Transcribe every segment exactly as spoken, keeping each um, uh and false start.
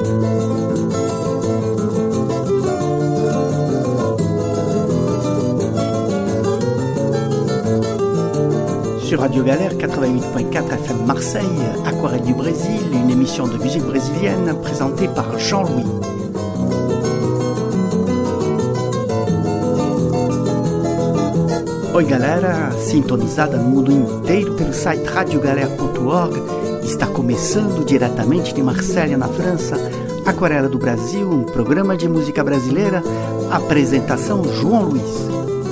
Sur Radio Galère quatre-vingt-huit point quatre F M Marseille, Aquarelle du Brésil, une émission de musique brésilienne présentée par Jean-Louis. Oi galera, sintonizada no mundo inteiro pelo site radio galera ponto org, está começando diretamente de Marselha, na França, Aquarela do Brasil, um programa de música brasileira, apresentação João Luiz.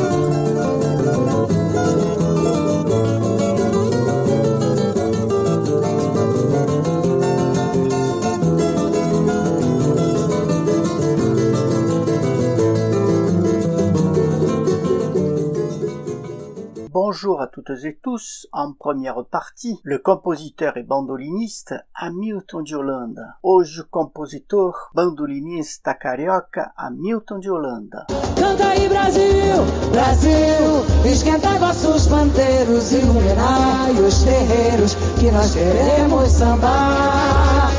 Bonjour à toutes et tous. En première partie, le compositeur et bandoliniste Hamilton de Holanda. Hoje, compositor, bandolinista carioca Hamilton de Holanda. Canta aí Brasil, Brasil, esquentai vossos pandeiros, iluminai os terreiros, que nós queremos sambar.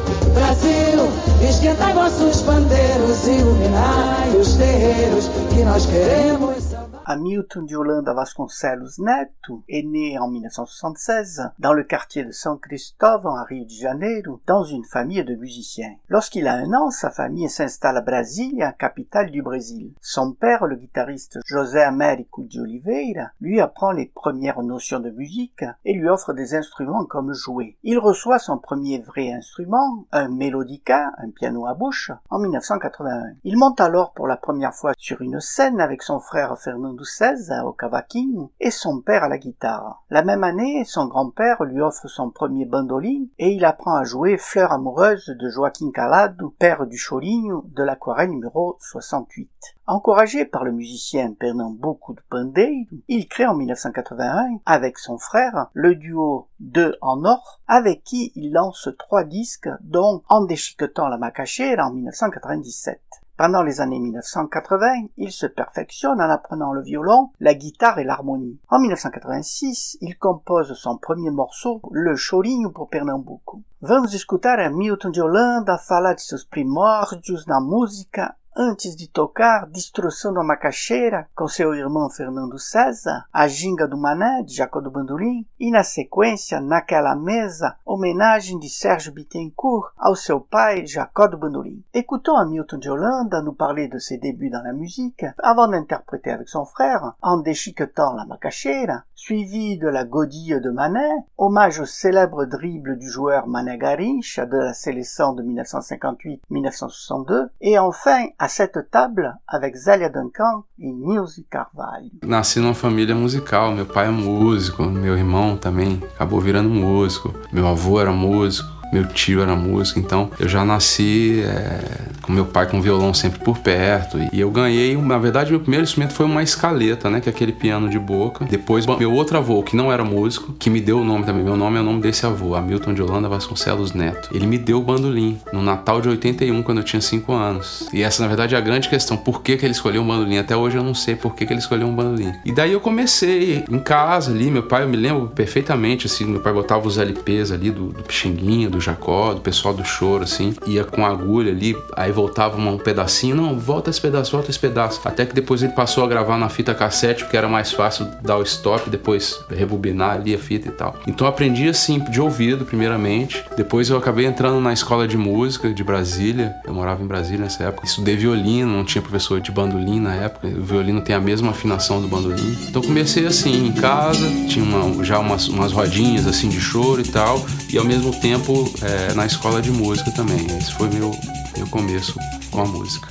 Brasil, esquentai vossos pandeiros, iluminai os terreiros, que nós queremos sambar. Hamilton de Holanda Vasconcelos Neto est né en dix-neuf cent soixante-seize dans le quartier de São Cristóvão à Rio de Janeiro dans une famille de musiciens. Lorsqu'il a un an, sa famille s'installe à Brasília, capitale du Brésil. Son père, le guitariste José Américo de Oliveira, lui apprend les premières notions de musique et lui offre des instruments comme jouets. Il reçoit son premier vrai instrument, un melodica, un piano à bouche, en dix-neuf cent quatre-vingt-un. Il monte alors pour la première fois sur une scène avec son frère Fernando seize au cavaquinho et son père à la guitare. La même année, son grand-père lui offre son premier bandolim et il apprend à jouer Fleur amoureuse de Joaquim Calado, père du chorinho de l'aquarelle numéro soixante-huit. Encouragé par le musicien Pernambuco do Pandeiro, il crée en dix-neuf cent quatre-vingt-un, avec son frère, le duo Deux en Or, avec qui il lance trois disques, dont En déchiquetant la macaxeira en dix-neuf cent quatre-vingt-dix-sept. Pendant les années dix-neuf cent quatre-vingts, il se perfectionne en apprenant le violon, la guitare et l'harmonie. En dix-neuf cent quatre-vingt-six, il compose son premier morceau, le chorinho por Pernambuco. Vamos escutar Hamilton de Holanda falar de seus primórdios na música antes de tocar Destruição a Macaxeira com seu irmão Fernando César, A Ginga do Mané, de Jacó do Bandolim, e na sequência, Naquela Mesa, homenagem de Sérgio Bittencourt ao seu pai Jacó do Bandolim. Écoutons Hamilton de Holanda nous parler de ses débuts dans la musique, avant d'interpréter avec son frère, En déchiquetant la Macaxeira, suivi de la Godille de Mané, hommage au célèbre dribble du joueur Mané Garrincha de la séleção de dix-neuf cent cinquante-huit à dix-neuf cent soixante-deux, et enfin à cette table avec Zélia Duncan e Nilce Carvalho. Nasci numa família musical, meu pai é músico, meu irmão também acabou virando músico, meu avô era músico, meu tio era músico, então eu já nasci é, com meu pai com o violão sempre por perto e eu ganhei, na verdade meu primeiro instrumento foi uma escaleta, né, que é aquele piano de boca. Depois meu outro avô, que não era músico, que me deu o nome também, meu nome é o nome desse avô, Hamilton de Holanda Vasconcelos Neto. Ele me deu o bandolim no Natal de oitenta e um, quando eu tinha cinco anos. E essa na verdade é a grande questão, por que que ele escolheu um bandolim? Até hoje eu não sei por que que ele escolheu um bandolim. E daí eu comecei em casa ali, meu pai, eu me lembro perfeitamente assim, meu pai botava os L Ps ali do, do Pixinguinha, do Jacó, do pessoal do choro, assim, ia com a agulha ali, aí voltava um pedacinho, não, volta esse pedaço, volta esse pedaço, até que depois ele passou a gravar na fita cassete, porque era mais fácil dar o stop, depois rebobinar ali a fita e tal. Então eu aprendi assim, de ouvido primeiramente, depois eu acabei entrando na escola de música de Brasília, eu morava em Brasília nessa época, estudei violino, não tinha professor de bandolim na época, o violino tem a mesma afinação do bandolim, então comecei assim, em casa, tinha uma, já umas, umas rodinhas assim de choro e tal, e ao mesmo tempo é, na escola de música também. Esse foi meu, meu começo com a música.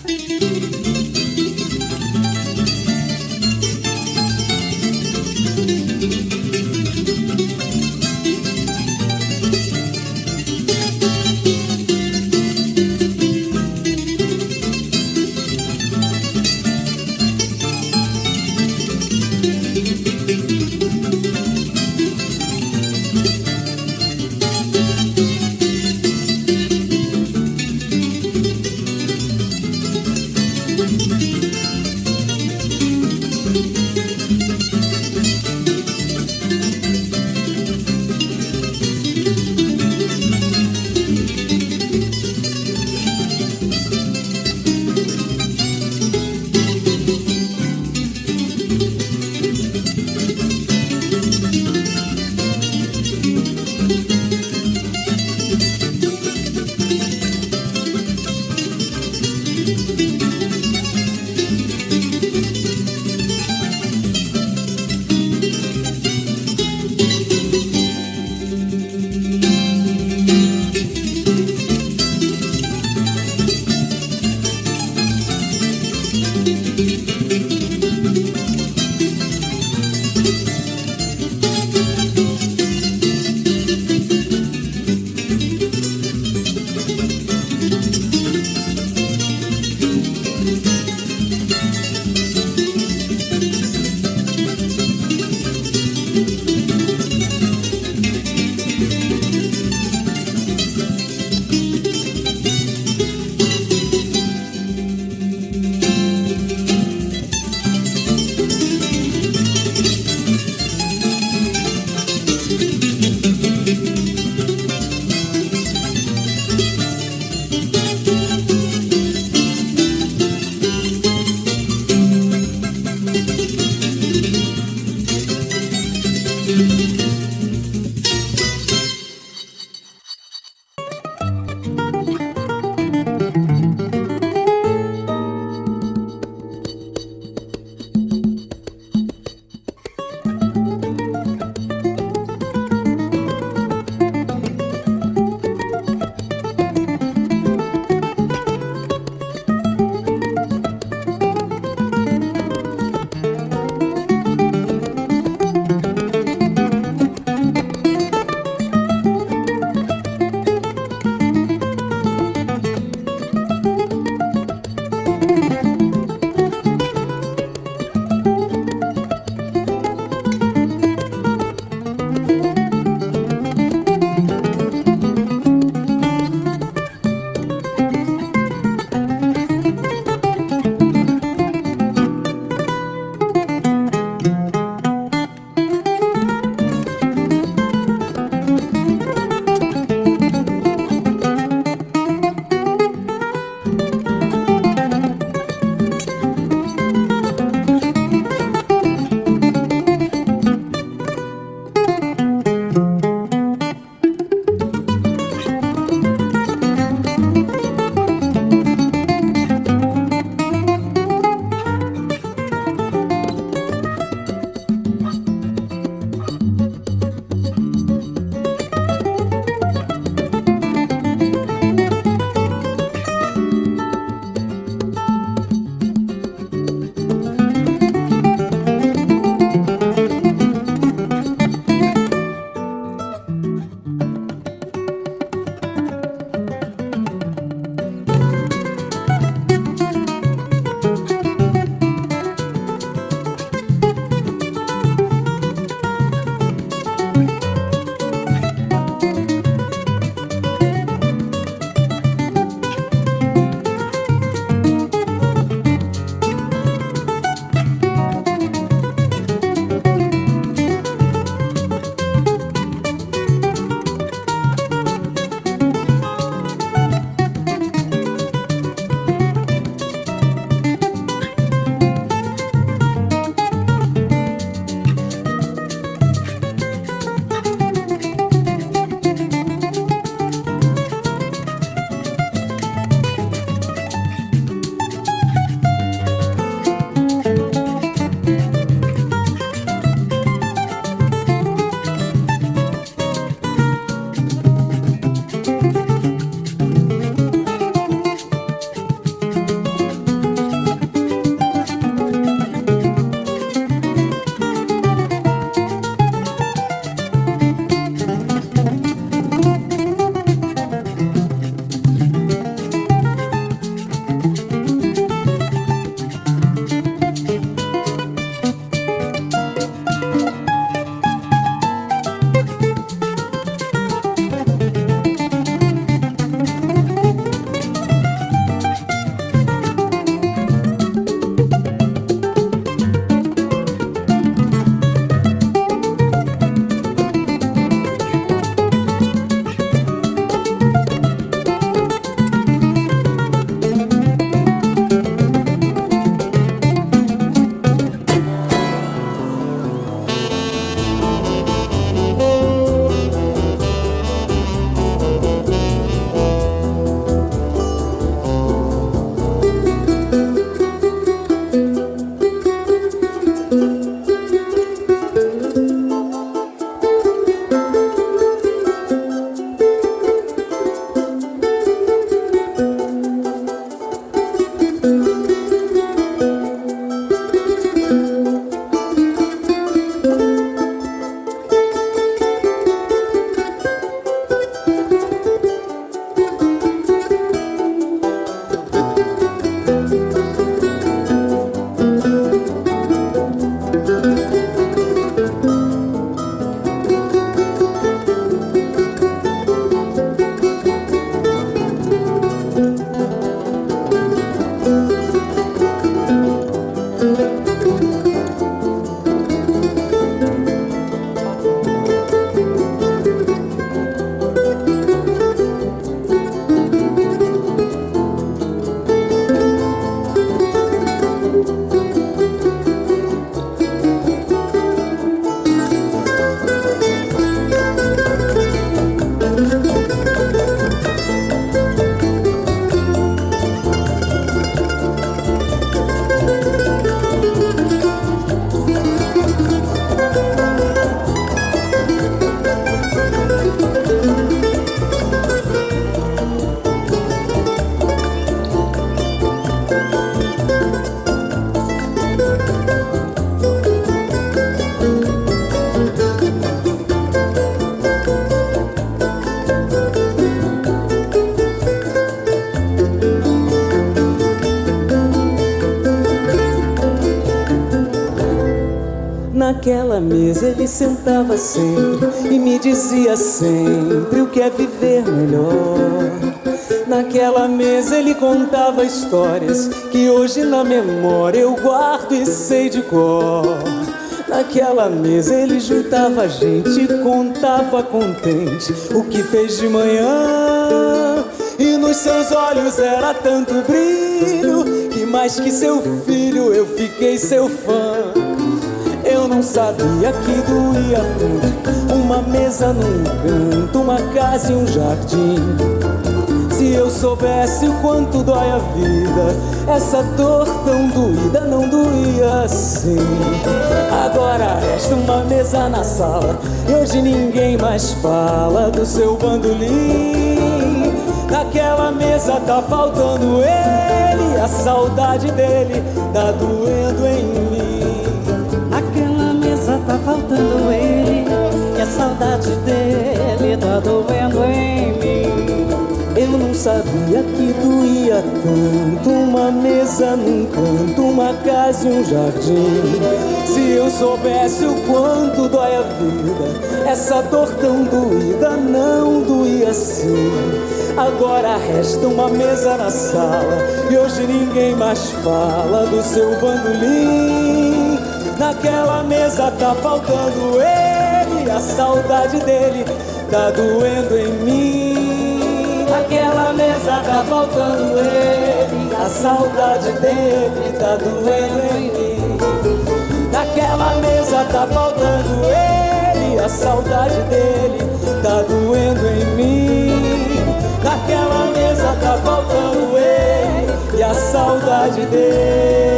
Naquela mesa ele sentava sempre e me dizia sempre o que é viver melhor. Naquela mesa ele contava histórias que hoje na memória eu guardo e sei de cor. Naquela mesa ele juntava a gente e contava contente o que fez de manhã. E nos seus olhos era tanto brilho que mais que seu filho eu fiquei seu fã. Eu não sabia que doía tanto uma mesa num canto, uma casa e um jardim. Se eu soubesse o quanto dói a vida, essa dor tão doída não doía assim. Agora resta uma mesa na sala e hoje ninguém mais fala do seu bandolim. Naquela mesa tá faltando ele, a saudade dele tá doendo em mim. Naquela mesa tá faltando ele, e a saudade dele tá doendo em mim. Eu não sabia que doía tanto uma mesa num canto, uma casa e um jardim. Se eu soubesse o quanto dói a vida, essa dor tão doída não doía assim. Agora resta uma mesa na sala e hoje ninguém mais fala do seu bandolim. Naquela mesa tá faltando ele, a saudade dele tá doendo em mim. Naquela mesa tá faltando ele, a saudade dele tá doendo em mim. Naquela mesa tá faltando ele, a saudade dele tá doendo em mim. Naquela mesa tá faltando ele, e a saudade dele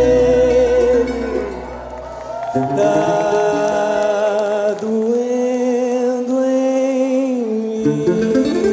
tá doendo em mim.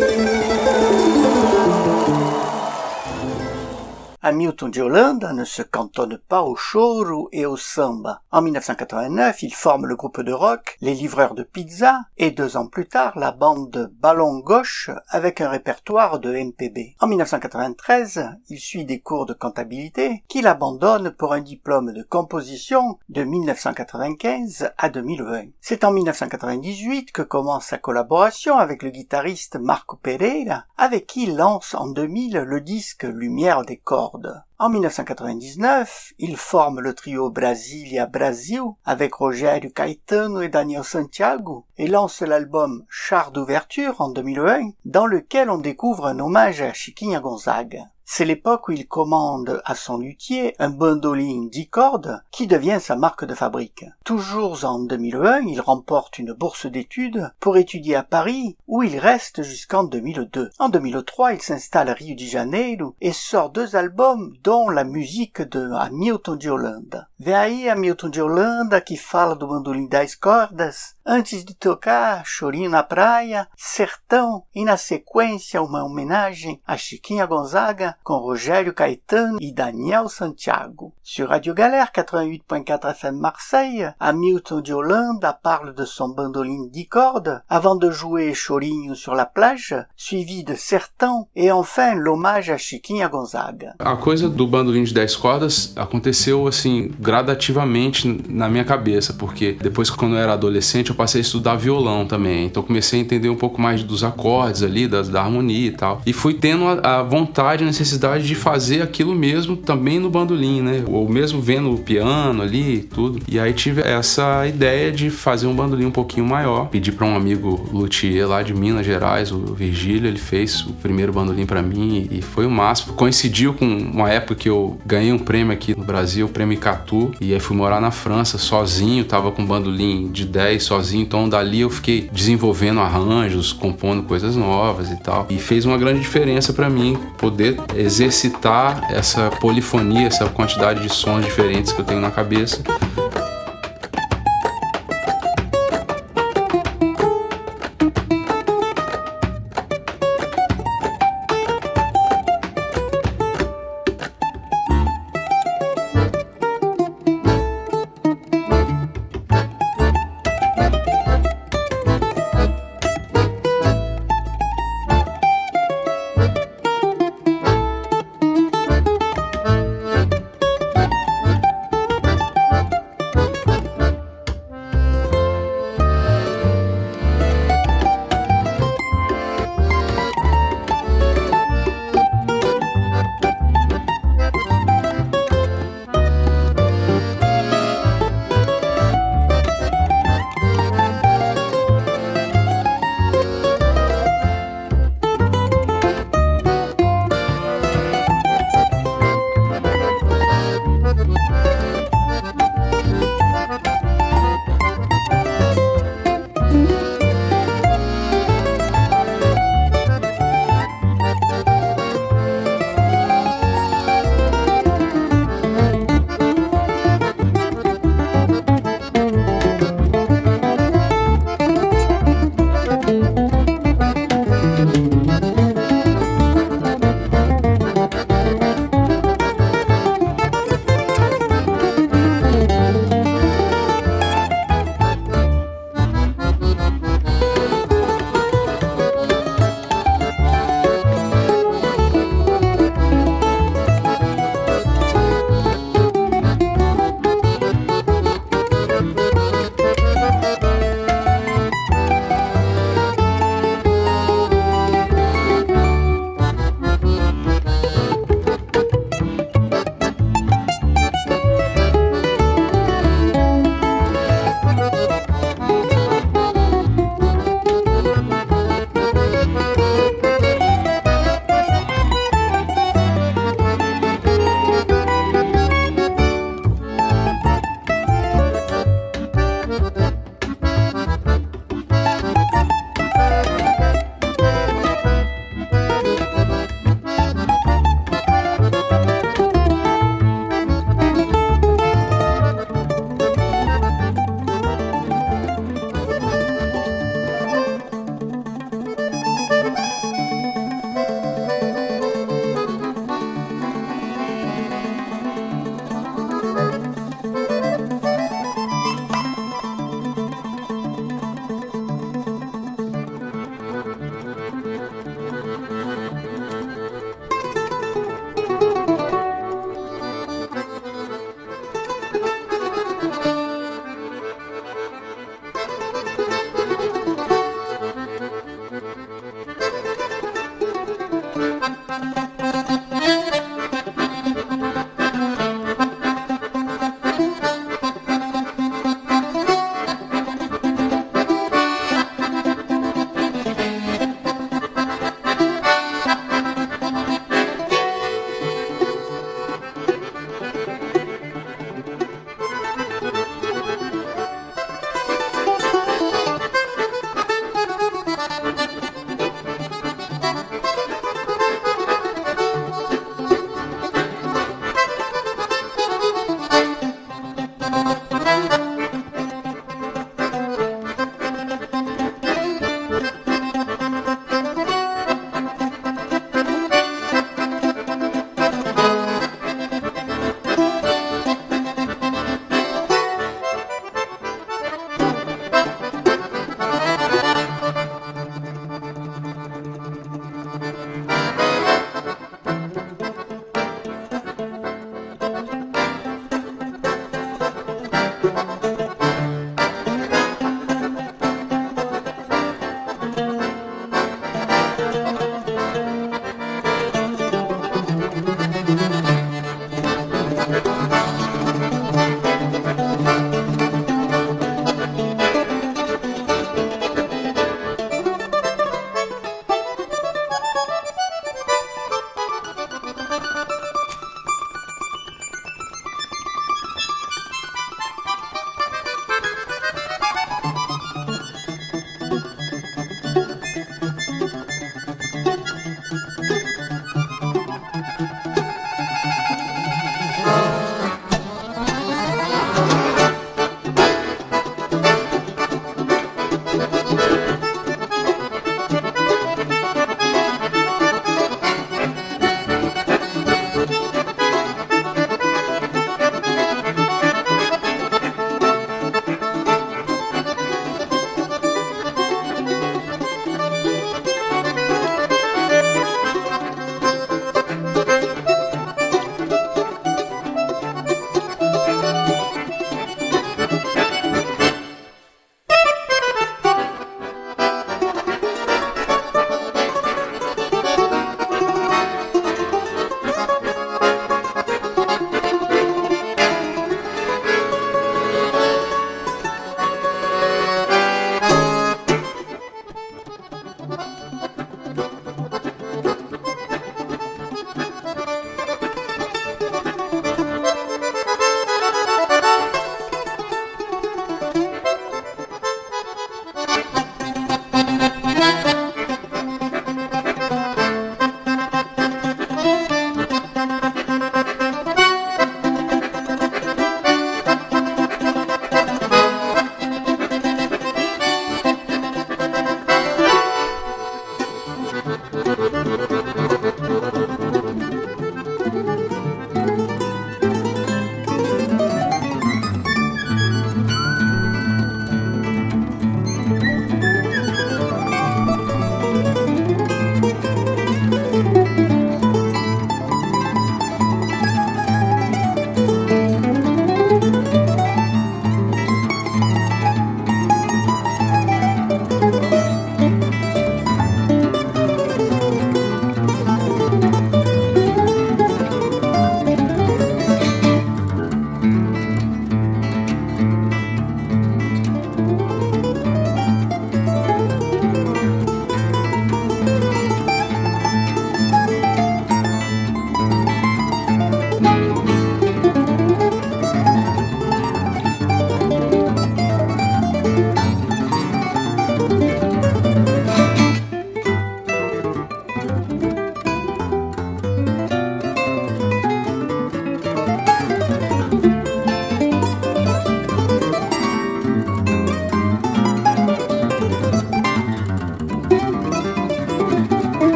Hamilton de Holanda ne se cantonne pas au choro et au samba. En mille neuf cent quatre-vingt-neuf, il forme le groupe de rock Les Livreurs de Pizza et deux ans plus tard la bande Ballon Gauche avec un répertoire de M P B. En mille neuf cent quatre-vingt-treize, il suit des cours de comptabilité qu'il abandonne pour un diplôme de composition de mille neuf cent quatre-vingt-quinze à deux mille vingt. C'est en mille neuf cent quatre-vingt-dix-huit que commence sa collaboration avec le guitariste Marco Pereira, avec qui il lance en deux mille le disque Lumière des cordes. En mille neuf cent quatre-vingt-dix-neuf, il forme le trio Brasilia Brasil avec Rogério Caetano et Daniel Santiago et lance l'album Char d'ouverture en deux mille un, dans lequel on découvre un hommage à Chiquinha Gonzaga. C'est l'époque où il commande à son luthier un bandoline dix cordes qui devient sa marque de fabrique. Toujours en deux mille un, il remporte une bourse d'études pour étudier à Paris où il reste jusqu'en deux mille deux. En deux mille trois, il s'installe à Rio de Janeiro et sort deux albums dont la musique de Hamilton de Holanda. Vem aí Hamilton de Holanda que fala do bandolim dez cordas, antes de tocar Chorinho na Praia, Sertão e na sequência uma homenagem a Chiquinha Gonzaga com Rogério Caetano e Daniel Santiago. Sur Radio Galère quatre-vingt-huit point quatre F M Marseille, Hamilton de Holanda parle de son bandoline dix cordes avant de jouer Chorinho sur la plage, suivi de Sertão et enfin l'hommage à Chiquinha Gonzaga. A coisa do bandolim de dez cordas aconteceu assim gradativamente na minha cabeça, porque depois que quando eu era adolescente eu passei a estudar violão também, então comecei a entender um pouco mais dos acordes ali, da, da harmonia e tal, e fui tendo a, a vontade, a necessidade de fazer aquilo mesmo também no bandolim, né, ou mesmo vendo o piano ali e tudo, e aí tive essa ideia de fazer um bandolim um pouquinho maior, pedi para um amigo luthier lá de Minas Gerais, o Virgílio, ele fez o primeiro bandolim para mim e foi o máximo, coincidiu com uma época que eu ganhei um prêmio aqui no Brasil, o prêmio Icatu, e aí fui morar na França sozinho, tava com bandolim de dez sozinho, então dali eu fiquei desenvolvendo arranjos, compondo coisas novas e tal, e fez uma grande diferença para mim poder exercitar essa polifonia, essa quantidade de sons diferentes que eu tenho na cabeça.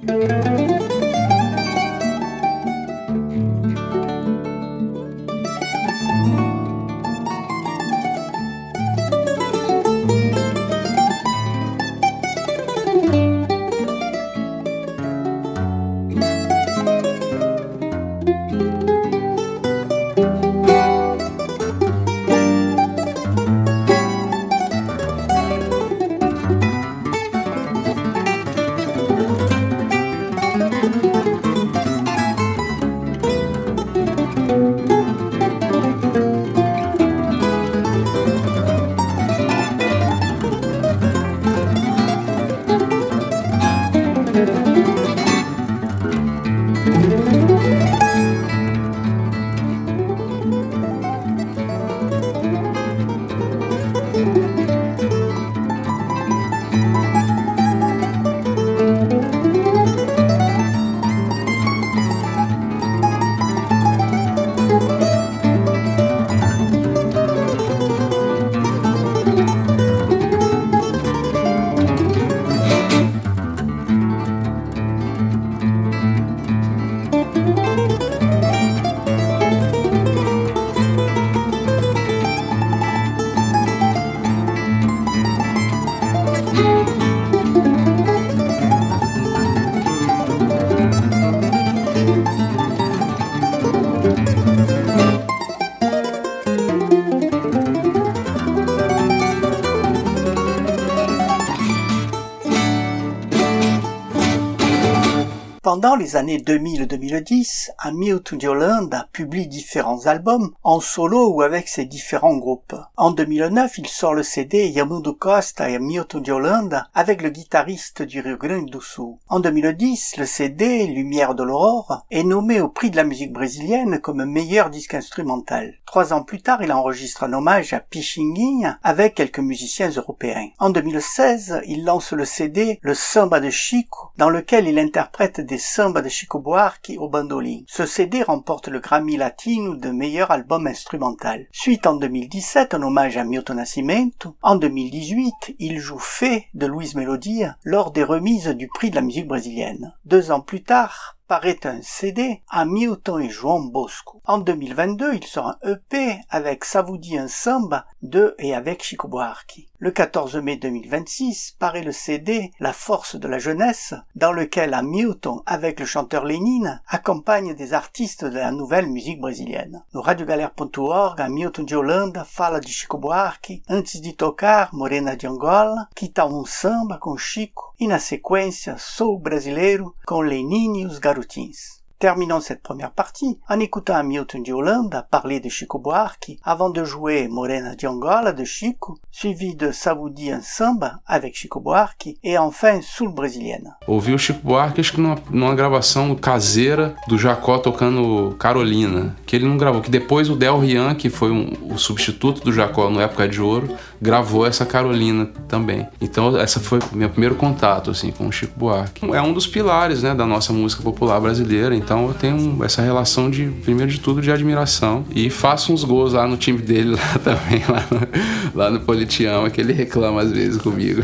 Pendant les années deux mille à deux mille dix, Hamilton de Holanda publie différents albums, en solo ou avec ses différents groupes. En deux mille neuf, il sort le C D Yamundo Costa et Hamilton de Holanda avec le guitariste du Rio Grande do Sul. En deux mille dix, le C D Lumière de l'aurore est nommé au prix de la musique brésilienne comme meilleur disque instrumental. Trois ans plus tard, il enregistre un hommage à Pichinguinha avec quelques musiciens européens. En deux mille seize, il lance le C D Le Samba de Chico, dans lequel il interprète des sambas de Chico Buarque au bandolim. Ce C D remporte le Grammy Latino de meilleur album instrumental. Suite en deux mille dix-sept, un hommage à Milton Nascimento. En deux mille dix-huit, il joue Fé de Luiz Melodia lors des remises du prix de la musique brésilienne. Deux ans plus tard, paraît un C D Hamilton et João Bosco. En deux mille vingt-deux, il sort un E P avec Ça vous dit un samba de et avec Chico Buarque. Le quatorze mai deux mille vingt-six paraît le C D La force de la jeunesse, dans lequel Hamilton, avec le chanteur Lénine, accompagne des artistes de la nouvelle musique brésilienne. No radiogalera ponto org, Hamilton de Holanda fala de Chico Buarque, antes de tocar Morena de Angola, Que tal um samba com Chico, e na sequência Sou brasileiro com Lénine e os Garotins. Terminons cette première partie en écoutant Hamilton de Holanda parler de Chico Buarque avant de jouer Morena de Angola de Chico, suivi de Ça vous dit un samba avec Chico Buarque e enfin Sul brasiliana. Ouvi o Chico Buarque acho que numa, numa gravação caseira do Jacó tocando Carolina, que ele não gravou, que depois o Del Rian, que foi um, o substituto do Jacó no Época de Ouro, gravou essa Carolina também. Então essa foi o meu primeiro contato assim, com o Chico Buarque. É um dos pilares, né, da nossa música popular brasileira, então eu tenho essa relação de, primeiro de tudo, de admiração. E faço uns gols lá no time dele lá também, lá no, lá no Politeama, que ele reclama às vezes comigo.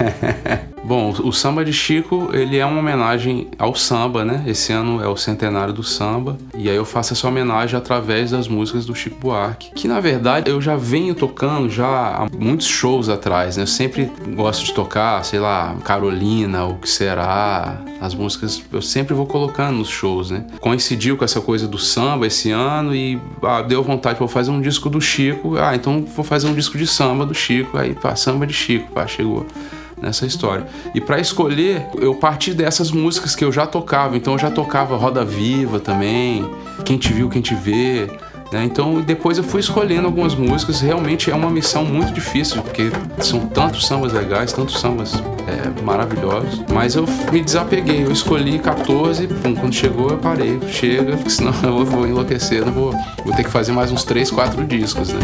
Bom, o Samba de Chico, ele é uma homenagem ao samba, né? Esse ano é o centenário do samba, e aí eu faço essa homenagem através das músicas do Chico Buarque, que na verdade eu já venho tocando já há muitos shows atrás, né? Eu sempre gosto de tocar, sei lá, Carolina, O Que Será, as músicas eu sempre vou colocando nos shows, né? Coincidiu com essa coisa do samba esse ano e ah, deu vontade de fazer um disco do Chico, ah, então vou fazer um disco de samba do Chico, aí pá, samba de Chico, pá, chegou nessa história. E para escolher, eu parti dessas músicas que eu já tocava. Então eu já tocava Roda Viva também, Quem Te Viu, Quem Te Vê, né? Então depois eu fui escolhendo algumas músicas. Realmente é uma missão muito difícil, porque são tantos sambas legais, tantos sambas é, maravilhosos. Mas eu me desapeguei, eu escolhi quatorze, pum, quando chegou eu parei. Chega, porque senão eu vou, vou enlouquecer, não vou, vou ter que fazer mais uns três, quatro discos, né?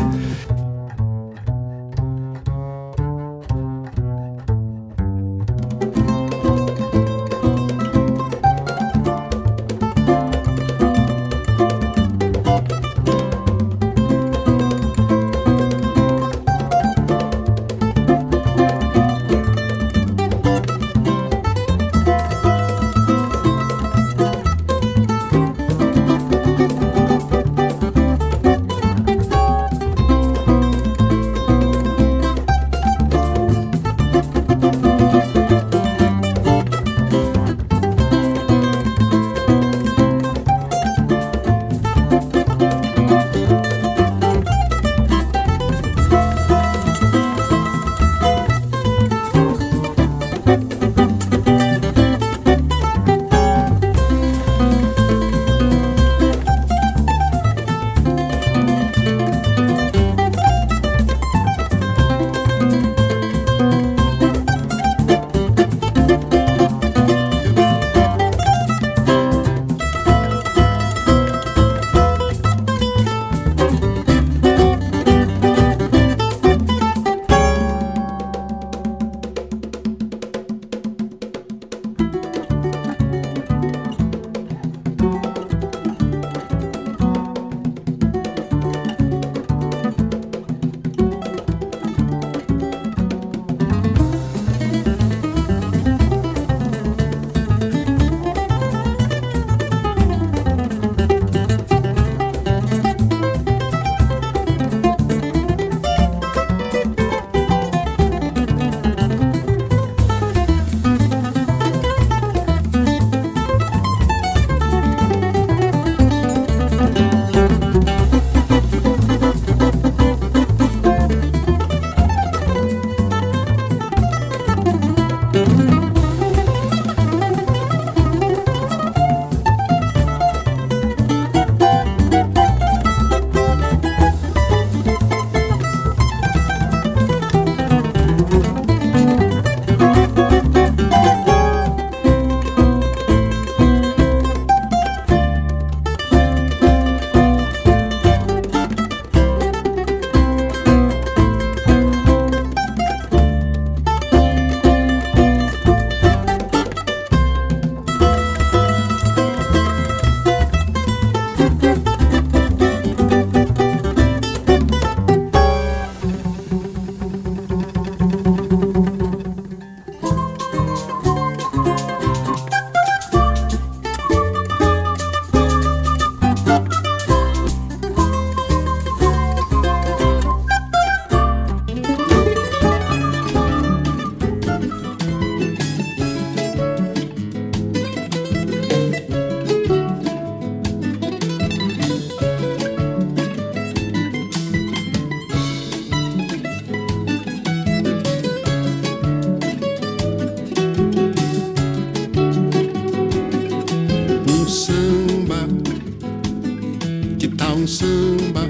samba,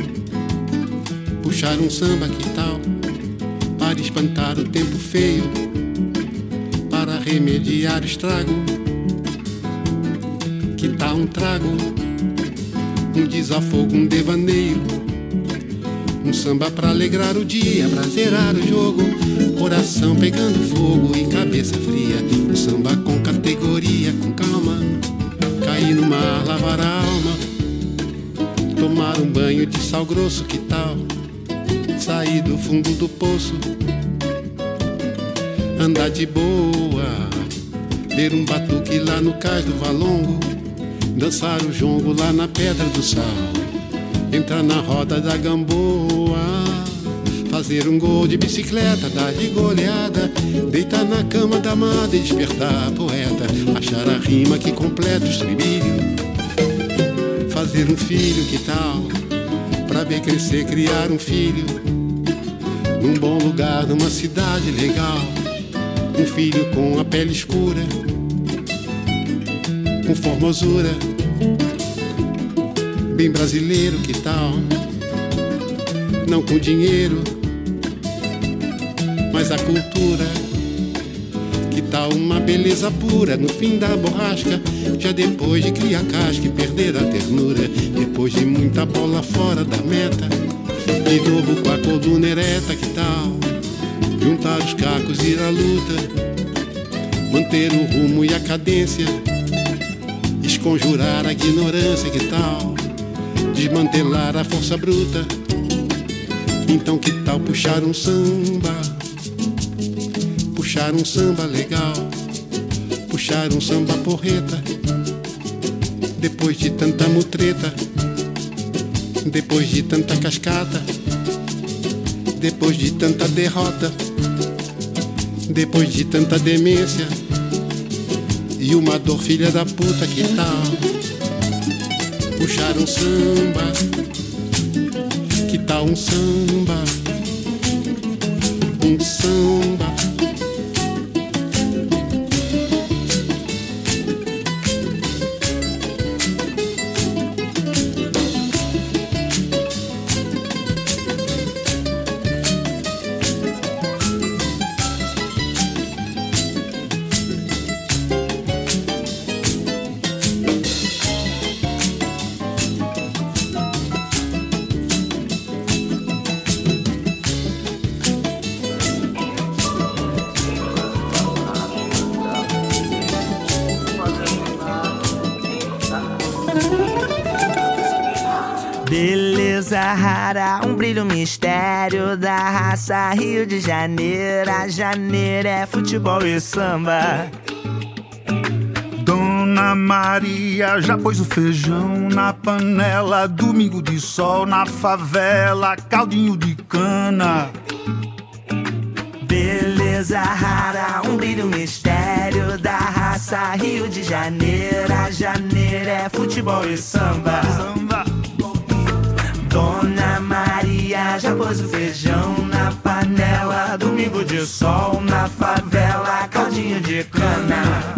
puxar um samba, que tal? Para espantar o tempo feio, para remediar o estrago. Que tal um trago, um desafogo, um devaneio, um samba pra alegrar o dia, pra zerar o jogo, coração pegando fogo e cabeça fria. Um samba com categoria, com calma, cair no mar, lavar a alma, tomar um banho de sal grosso, que tal? Sair do fundo do poço, andar de boa, ver um batuque lá no cais do Valongo, dançar o jongo lá na Pedra do Sal, entrar na roda da Gamboa, fazer um gol de bicicleta, dar de goleada, deitar na cama da amada e despertar a poeta, achar a rima que completa o estribilho, fazer um filho, que tal? Pra ver crescer, criar um filho, num bom lugar, numa cidade legal, um filho com a pele escura, com formosura, bem brasileiro, que tal? Não com dinheiro, mas a cultura. Que tal uma beleza pura no fim da borrasca, já depois de criar casca e perder a ternura, depois de muita bola fora da meta, de novo com a coluna ereta, que tal? Juntar os cacos e ir à luta, manter o rumo e a cadência, desconjurar a ignorância, que tal? Desmantelar a força bruta. Então que tal puxar um samba, puxar um samba legal, puxar um samba porreta, depois de tanta mutreta, depois de tanta cascata, depois de tanta derrota, depois de tanta demência e uma dor filha da puta, que tal puxar um samba, que tal um samba, um samba. Beleza rara, um brilho mistério da raça Rio de Janeiro. A janeiro é futebol e samba. Dona Maria já pôs o feijão na panela, domingo de sol na favela, caldinho de cana. Beleza rara, um brilho mistério da raça Rio de Janeiro. A janeiro é futebol e samba. Samba. Dona Maria já pôs o feijão na panela, domingo de sol na favela, caldinho de cana.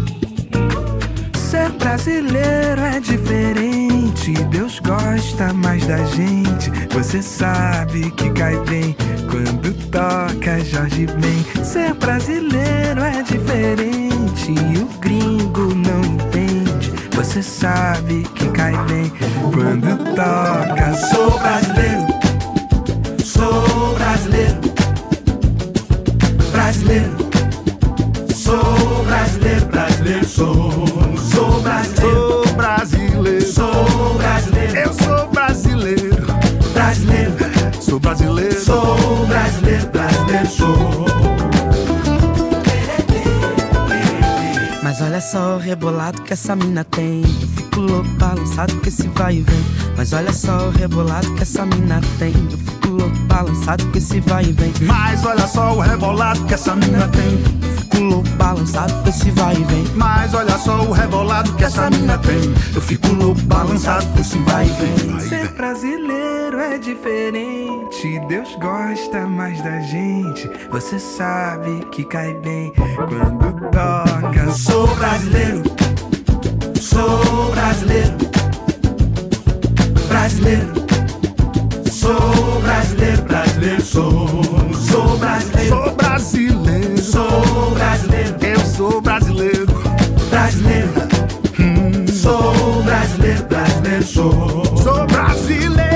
Ser brasileiro é diferente, Deus gosta mais da gente. Você sabe que cai bem quando toca Jorge Ben. Ser brasileiro é diferente, o gringo não entende. Você sabe que cai bem quando toca. Sou brasileiro, sou brasileiro, brasileiro, sou brasileiro, brasileiro, sou, sou brasileiro, Sou brasileiro, sou brasileiro, eu sou brasileiro, brasileiro, sou brasileiro, sou brasileiro, brasileiro, sou. Mas olha só o rebolado que essa mina tem. Eu fico louco, balançado com esse vai e vem. Mas olha só o rebolado que essa mina tem. Eu fico louco, balançado com esse vai e vem. mas olha só o rebolado que essa mina tem. Eu fico louco, balançado com esse vai e vem. Mas olha só o rebolado que essa mina tem. Eu fico louco, balançado com esse vai e vem. Ser brasileiro é diferente, Deus gosta mais da gente. Você sabe que cai bem quando toca. Sou brasileiro, sou brasileiro, brasileiro. Sou, sou brasileiro. Sou brasileiro. Sou brasileiro. Eu sou brasileiro. Brasileiro. Hum. Sou brasileiro, brasileiro. Sou, sou brasileiro.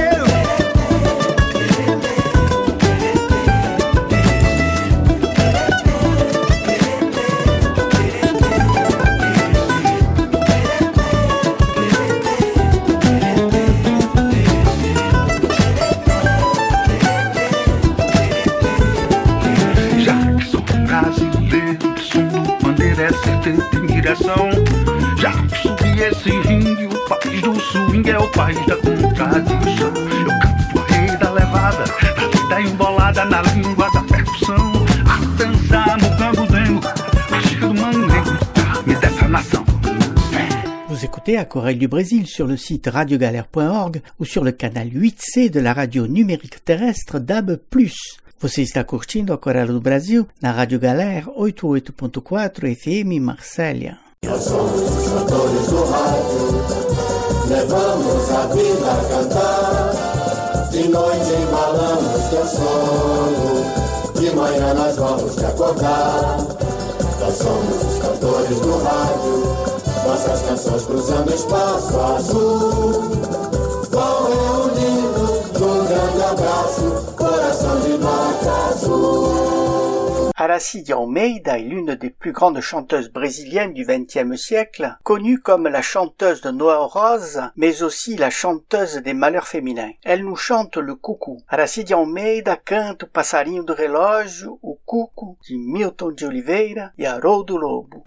Já subi esse ringue, o país do swing é o país da contradição. Eu canto a rei da levada, da vida embolada na língua da percussão. A dança no cangodengo, a chica do mangueiro, me dessa nação. Vous écoutez Aquarelle du Brésil sur le site radio galère point org ou sur le canal huit C de la radio numérique terrestre D A B plus. Você está curtindo Aquarelle do Brasil na Rádio Galera oitenta e oito ponto quatro F M Marsella. Nós somos os cantores do rádio, levamos a vida a cantar. De noite embalamos teu sono, de manhã nós vamos te acordar. Nós somos os cantores do rádio, nossas canções cruzando espaço azul. Vão reunindo num grande abraço, coração de nota azul. Aracide Almeida est l'une des plus grandes chanteuses brésiliennes du vingtième siècle, connue comme la chanteuse de Noel Rose, mais aussi la chanteuse des malheurs féminins. Elle nous chante le cucu. Aracide Almeida canta o Passarinho do Relógio, o Cuco, de Milton de Oliveira e Haroldo Lobo.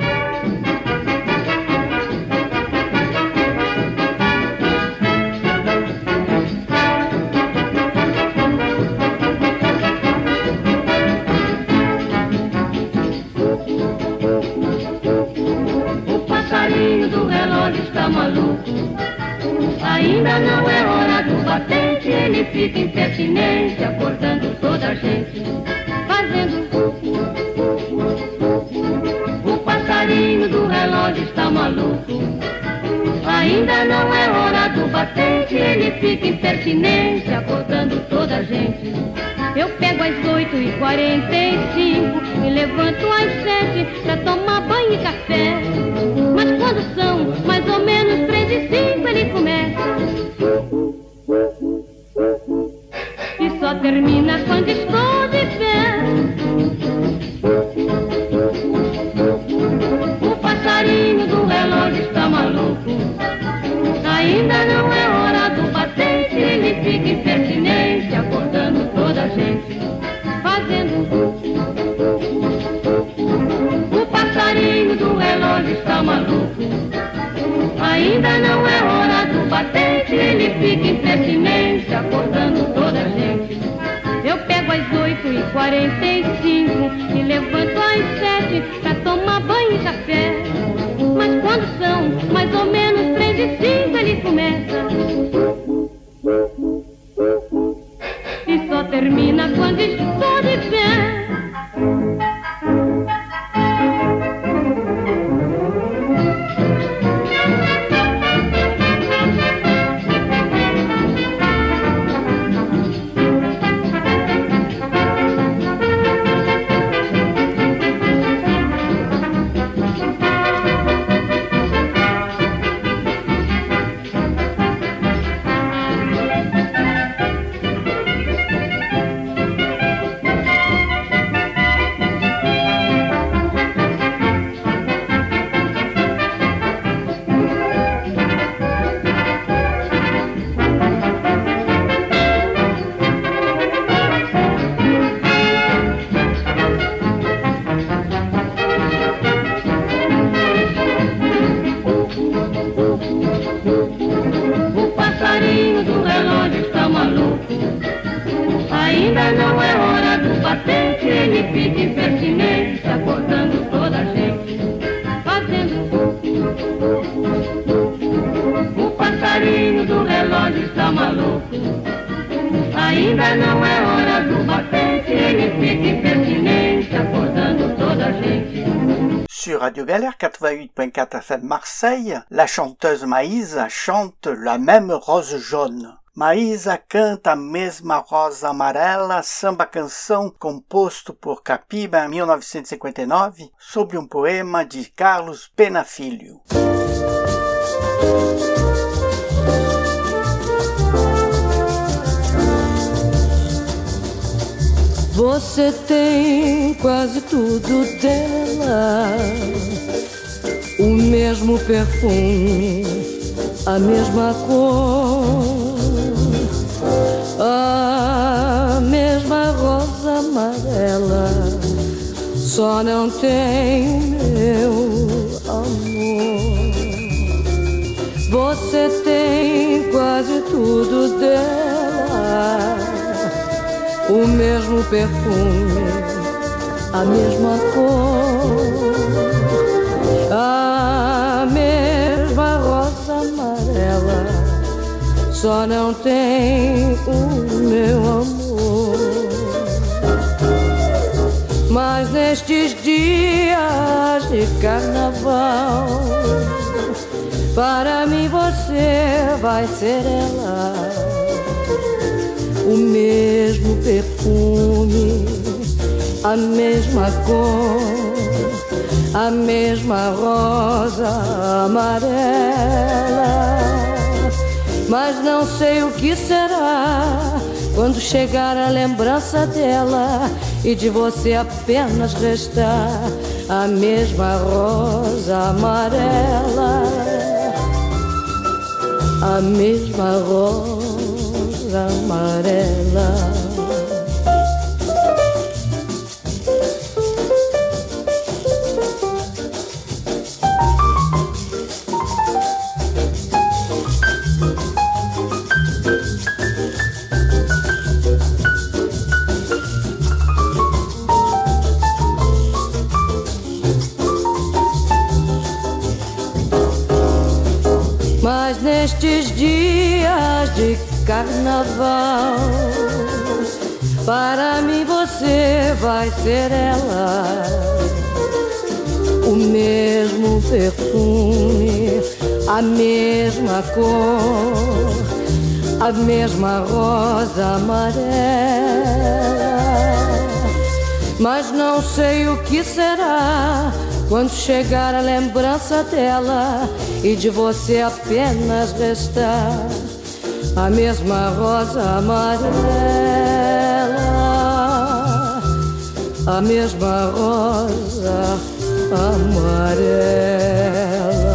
Está maluco, ainda não é hora do batente. Ele fica impertinente, acordando toda a gente, fazendo o passarinho do relógio está maluco. Ainda não é hora do batente. Ele fica impertinente, acordando toda a gente. Eu pego às oito e quarenta e cinco, me levanto às sete pra tomar banho e café. Mas quando são mais ou menos três e cinco, ele começa e só termina quando estou de pé. O passarinho do relógio está maluco, ainda não é hora do batente. Ele fica impertinente, acordando toda a gente, fazendo o passarinho do relógio está maluco, ainda não é hora do batente. Ele fica impertinente, acordando toda a gente. Eu pego às oito e quarenta e cinco, me levanto às sete pra tomar banho e café. Mas quando são mais ou menos três e cinco, ele começa e só termina quando estou de pé. Sur Radio Galère quatre-vingt-huit virgule quatre F M Marseille, la chanteuse Maïse chante La même rose jaune. Maísa canta a mesma rosa amarela, samba-canção composto por Capiba em mil novecentos e cinquenta e nove, sobre um poema de Carlos Pena Filho. Você tem quase tudo dela, o mesmo perfume, a mesma cor, a mesma rosa amarela, só não tem o meu amor. Você tem quase tudo dela, o mesmo perfume, a mesma cor, a mesma rosa amarela, só não tem o meu amor. Mas nestes dias de carnaval, para mim você vai ser ela, o mesmo perfume, a mesma cor, a mesma rosa amarela. Mas não sei o que será quando chegar a lembrança dela e de você apenas restar a mesma rosa amarela, a mesma rosa amarela. Mas nestes dias de carnaval, para mim você vai ser ela, o mesmo perfume, a mesma cor, a mesma rosa amarela. Mas não sei o que será quando chegar a lembrança dela e de você apenas restar a mesma rosa amarela, a mesma rosa amarela.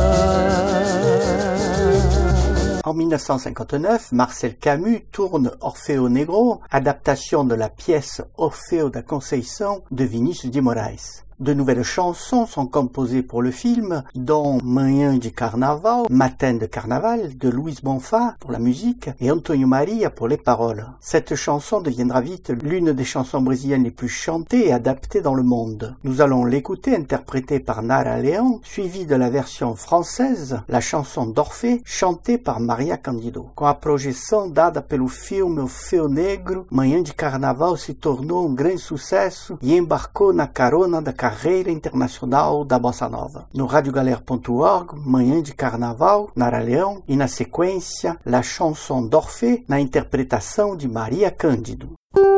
En mille neuf cent cinquante-neuf, Marcel Camus tourne Orfeo Negro, adaptation de la pièce Orfeo da Conceição de Vinícius de Moraes. De nouvelles chansons sont composées pour le film, dont Manhã de Carnaval, Matin de Carnaval, de Luis Bonfa pour la musique et Antonio Maria pour les paroles. Cette chanson deviendra vite l'une des chansons brésiliennes les plus chantées et adaptées dans le monde. Nous allons l'écouter interprétée par Nara Leão, suivie de la version française, la chanson d'Orphée, chantée par Maria Cândido. Com a projeção dada pelo filme Orfeo Negro, Manhã de Carnaval se tornou um grande sucesso e embarcou na carona da carreira internacional da Bossa Nova. No radiogalère ponto org, Manhã de Carnaval, Nara Leão, e na sequência, La Chanson d'Orphée, na interpretação de Maria Cândido.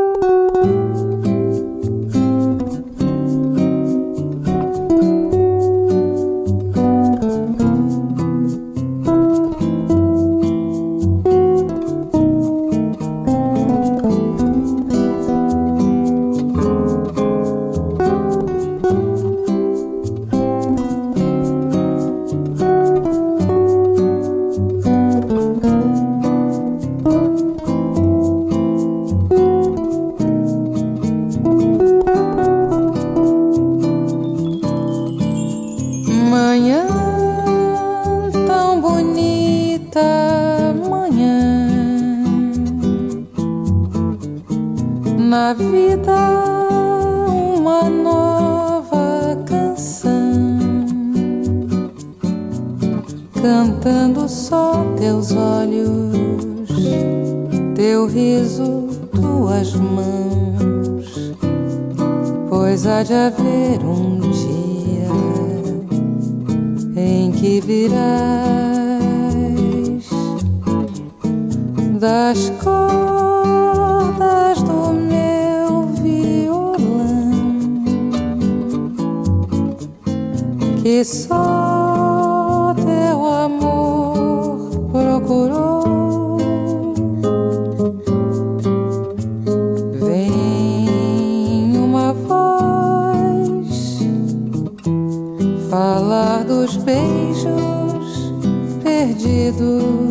Na vida uma nova canção, cantando só teus olhos, teu riso, tuas mãos, pois há de haver um dia em que virás das cordas do meu violão, que só teu amor procurou. Vem uma voz falar dos beijos perdidos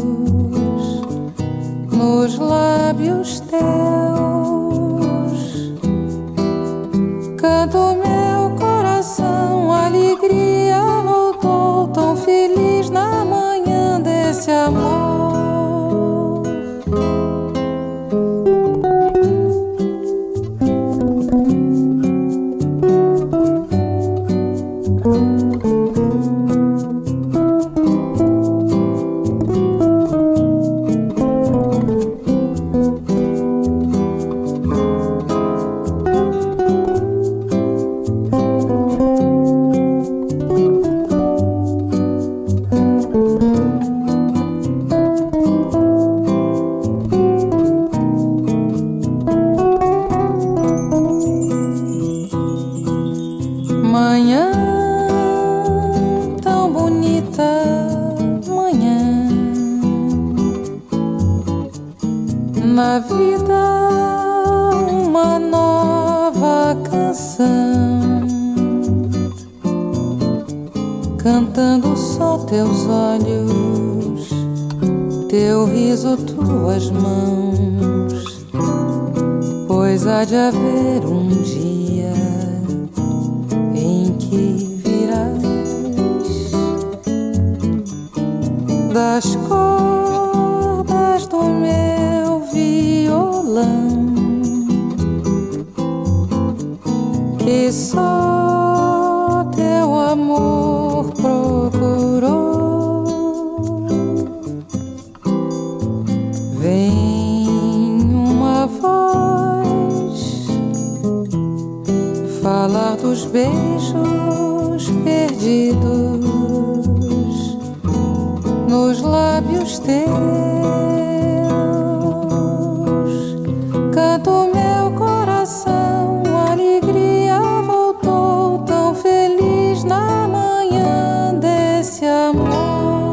nos lábios teus. Canto meu coração, alegria voltou, tão feliz na manhã desse amor. Na vida uma nova canção, cantando só teus olhos, teu riso, tuas mãos, pois há de haver um dia em que virás das cordas do meu violão, que só teu amor procurou. Vem uma voz falar dos beijos perdidos nos lábios teus. Canto meu coração, alegria voltou, tão feliz na manhã desse amor.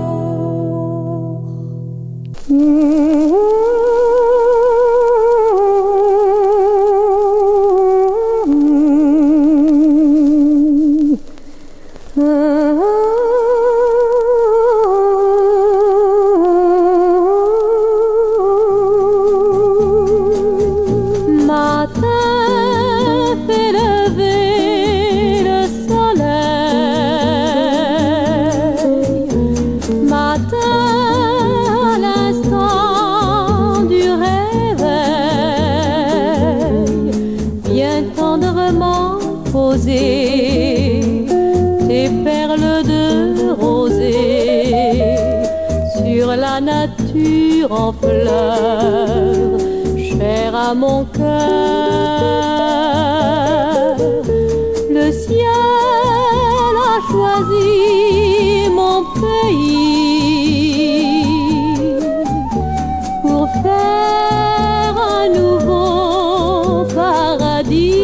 Tes perles de rosée sur la nature en fleurs, chère à mon cœur. Le ciel a choisi mon pays pour faire un nouveau paradis.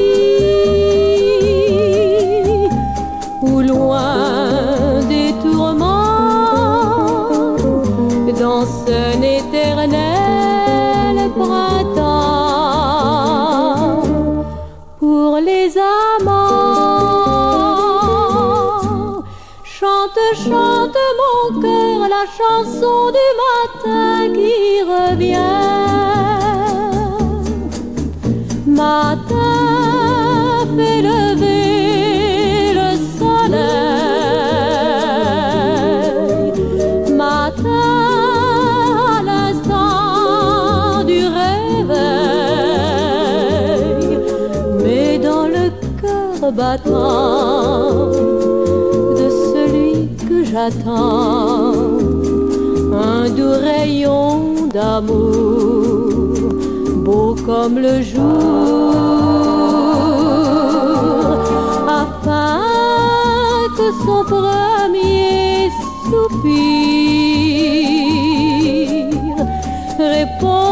Dans un éternel printemps, pour les amants, chante, chante mon cœur la chanson du matin qui revient. Matin fait lever le soleil, matin battant de celui que j'attends, un doux rayon d'amour, beau comme le jour, afin que son premier soupir réponde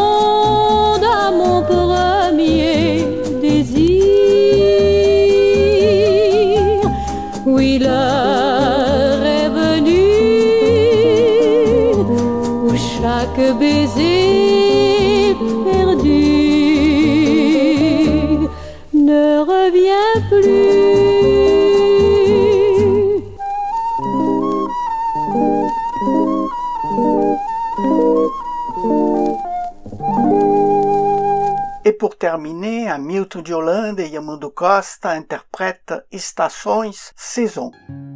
terminer, Hamilton de Holanda e Yamundo Costa interpreta Estações, Saison.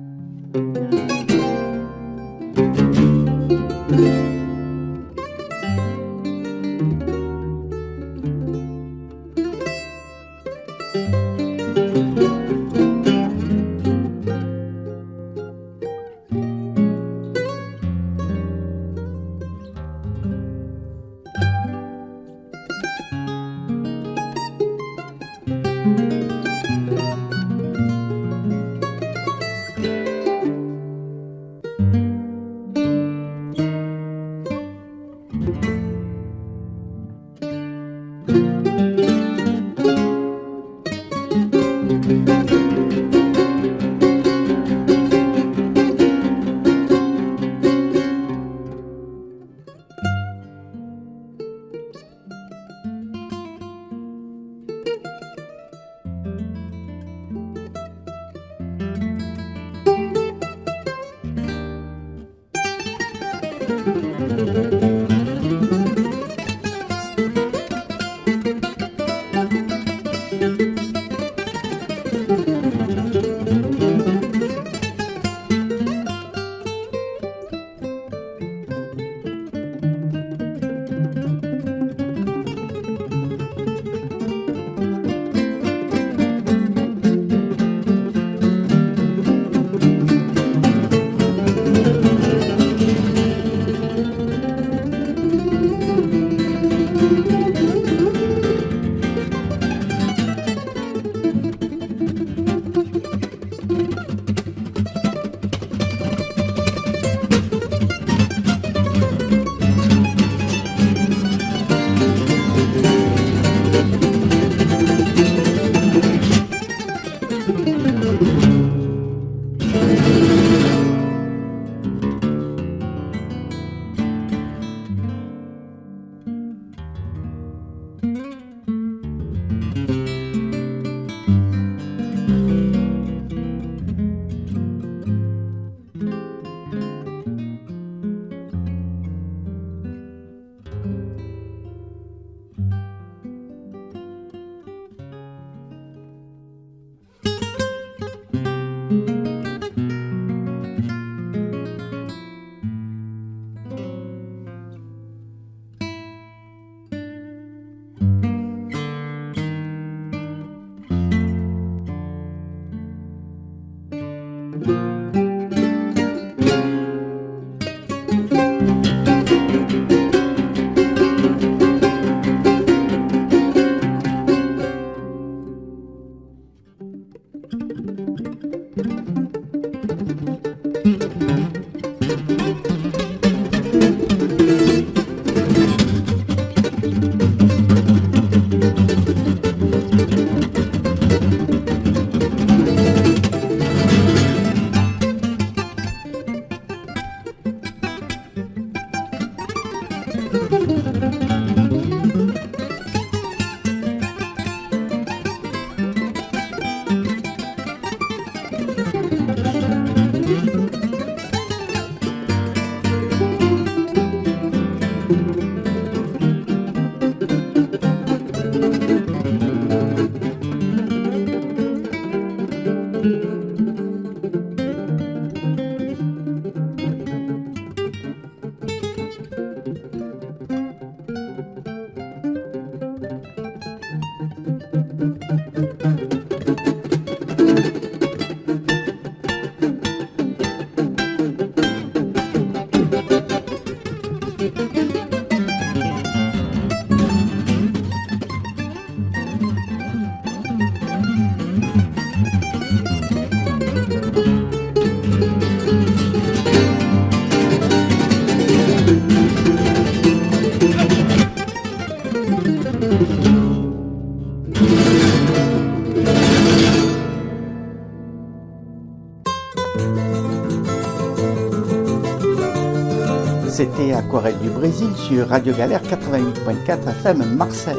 C'était Aquarelle du Brésil sur Radio Galère quatre-vingt-huit point quatre F M Marseille.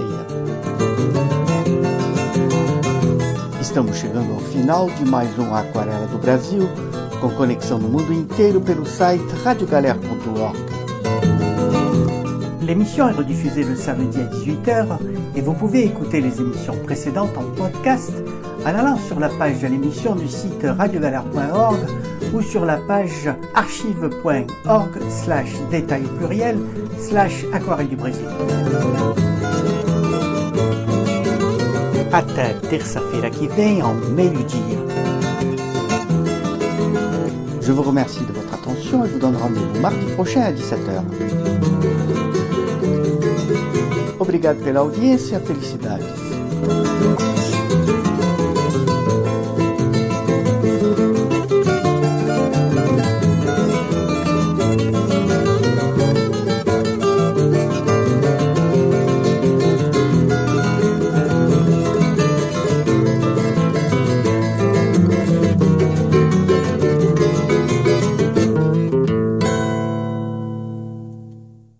Estamos chegando ao final de mais um Aquarela do Brasil, com conexão no mundo inteiro pelo site radio galère ponto org. L'émission est rediffusée le samedi à dix-huit heures et vous pouvez écouter les émissions précédentes en podcast en allant sur la page de l'émission du site radio galère point org ou sur la page archive point org slash détail pluriel slash aquarelle du Brésil. Até terça-feira que vem ao meio-dia. Je vous remercie de votre attention et je vous donne rendez-vous mardi prochain à dix-sept heures. Obrigado pela audiência, felicidades.